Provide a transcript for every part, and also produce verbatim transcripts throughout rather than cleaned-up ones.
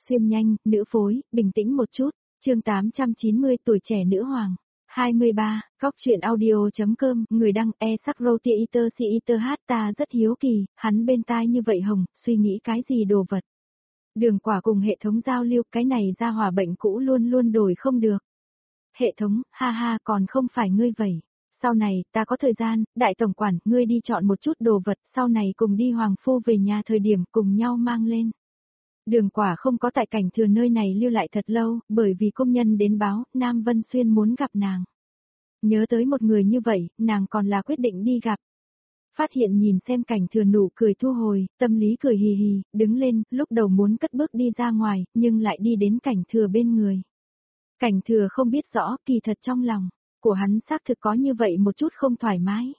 Xuyên nhanh, nữ phối, bình tĩnh một chút. Chương tám trăm chín mươi tuổi trẻ nữ hoàng. hai mươi ba, Góc truyện audio.com, người đăng e sắc roti iter si iter hát ta rất hiếu kỳ, hắn bên tai như vậy hồng, suy nghĩ cái gì đồ vật. Đường Quả cùng hệ thống giao lưu, cái này ra hỏa bệnh cũ luôn luôn đổi không được. Hệ thống, ha ha, còn không phải ngươi vậy. Sau này, ta có thời gian, đại tổng quản, ngươi đi chọn một chút đồ vật, sau này cùng đi hoàng phu về nhà thời điểm cùng nhau mang lên. Đường Quả không có tại Cảnh Thừa nơi này lưu lại thật lâu, bởi vì công nhân đến báo, Nam Vân Xuyên muốn gặp nàng. Nhớ tới một người như vậy, nàng còn là quyết định đi gặp. Phát hiện nhìn xem Cảnh Thừa nụ cười thu hồi, tâm lý cười hì hì, đứng lên, lúc đầu muốn cất bước đi ra ngoài, nhưng lại đi đến Cảnh Thừa bên người. Cảnh Thừa không biết rõ, kỳ thật trong lòng của hắn xác thực có như vậy một chút không thoải mái.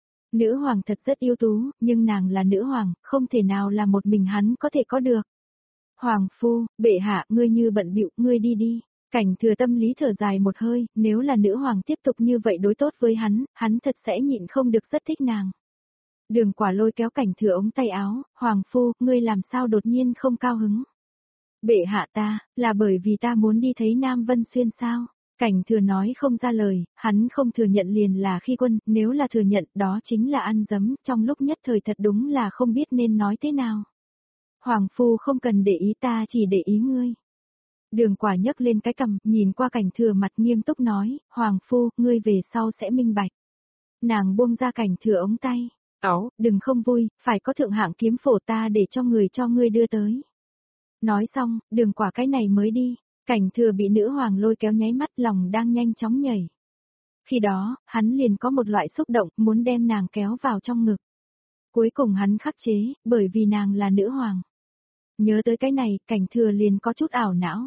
Nữ hoàng thật rất ưu tú, nhưng nàng là nữ hoàng, không thể nào là một mình hắn có thể có được. Hoàng phu, bệ hạ, ngươi như bận bịu, ngươi đi đi. Cảnh Thừa tâm lý thở dài một hơi, nếu là nữ hoàng tiếp tục như vậy đối tốt với hắn, hắn thật sẽ nhịn không được rất thích nàng. Đường Quả lôi kéo Cảnh Thừa ống tay áo, Hoàng phu, ngươi làm sao đột nhiên không cao hứng. Bệ hạ ta, là bởi vì ta muốn đi thấy Nam Vân Xuyên sao? Cảnh Thừa nói không ra lời, hắn không thừa nhận liền là khi quân, nếu là thừa nhận đó chính là ăn dấm, trong lúc nhất thời thật đúng là không biết nên nói thế nào. Hoàng phu không cần để ý ta chỉ để ý ngươi. Đường Quả nhấc lên cái cằm, nhìn qua Cảnh Thừa mặt nghiêm túc nói, Hoàng phu, ngươi về sau sẽ minh bạch. Nàng buông ra Cảnh Thừa ống tay, áo, đừng không vui, phải có thượng hạng kiếm phổ ta để cho người cho ngươi đưa tới. Nói xong, Đường Quả cái này mới đi, Cảnh Thừa bị nữ hoàng lôi kéo nháy mắt lòng đang nhanh chóng nhảy. Khi đó, hắn liền có một loại xúc động muốn đem nàng kéo vào trong ngực. Cuối cùng hắn khắc chế, bởi vì nàng là nữ hoàng. Nhớ tới cái này, Cảnh Thừa liền có chút ảo não.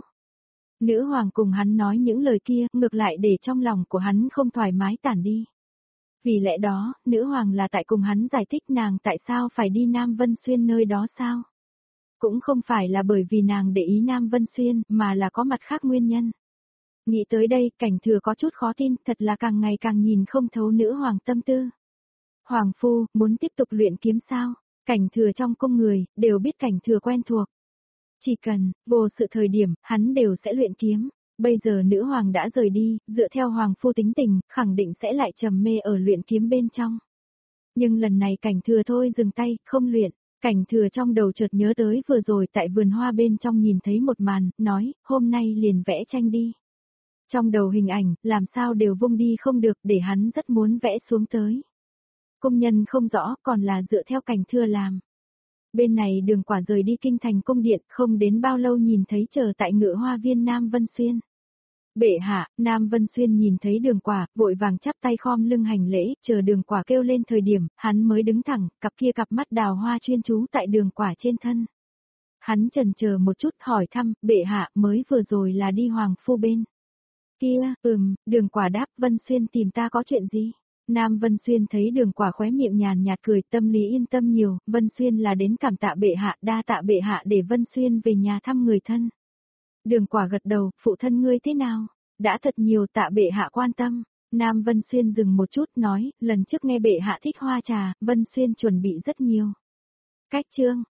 Nữ hoàng cùng hắn nói những lời kia, ngược lại để trong lòng của hắn không thoải mái tản đi. Vì lẽ đó, nữ hoàng là tại cùng hắn giải thích nàng tại sao phải đi Nam Vân Xuyên nơi đó sao? Cũng không phải là bởi vì nàng để ý Nam Vân Xuyên, mà là có mặt khác nguyên nhân. Nghĩ tới đây, Cảnh Thừa có chút khó tin, thật là càng ngày càng nhìn không thấu nữ hoàng tâm tư. Hoàng phu, muốn tiếp tục luyện kiếm sao? Cảnh Thừa trong cung người, đều biết Cảnh Thừa quen thuộc. Chỉ cần, vô sự thời điểm, hắn đều sẽ luyện kiếm. Bây giờ nữ hoàng đã rời đi, dựa theo hoàng phu tính tình, khẳng định sẽ lại trầm mê ở luyện kiếm bên trong. Nhưng lần này Cảnh Thừa thôi dừng tay, không luyện. Cảnh Thừa trong đầu chợt nhớ tới vừa rồi tại vườn hoa bên trong nhìn thấy một màn, nói, hôm nay liền vẽ tranh đi. Trong đầu hình ảnh, làm sao đều vung đi không được để hắn rất muốn vẽ xuống tới. Công nhân không rõ, còn là dựa theo Cảnh Thừa làm. Bên này Đường Quả rời đi kinh thành cung điện, không đến bao lâu nhìn thấy chờ tại ngự hoa viên Nam Vân Xuyên. Bệ hạ, Nam Vân Xuyên nhìn thấy Đường Quả, vội vàng chắp tay khom lưng hành lễ, chờ Đường Quả kêu lên thời điểm, hắn mới đứng thẳng, cặp kia cặp mắt đào hoa chuyên chú tại Đường Quả trên thân. Hắn chần chờ một chút hỏi thăm, bệ hạ mới vừa rồi là đi hoàng phu bên. Kia, ừm, Đường Quả đáp, Vân Xuyên tìm ta có chuyện gì? Nam Vân Xuyên thấy Đường Quả khóe miệng nhàn nhạt cười, tâm lý yên tâm nhiều, Vân Xuyên là đến cảm tạ bệ hạ, đa tạ bệ hạ để Vân Xuyên về nhà thăm người thân. Đường Quả gật đầu, phụ thân ngươi thế nào? Đã thật nhiều tạ bệ hạ quan tâm. Nam Vân Xuyên dừng một chút nói, lần trước nghe bệ hạ thích hoa trà, Vân Xuyên chuẩn bị rất nhiều. Cách chương,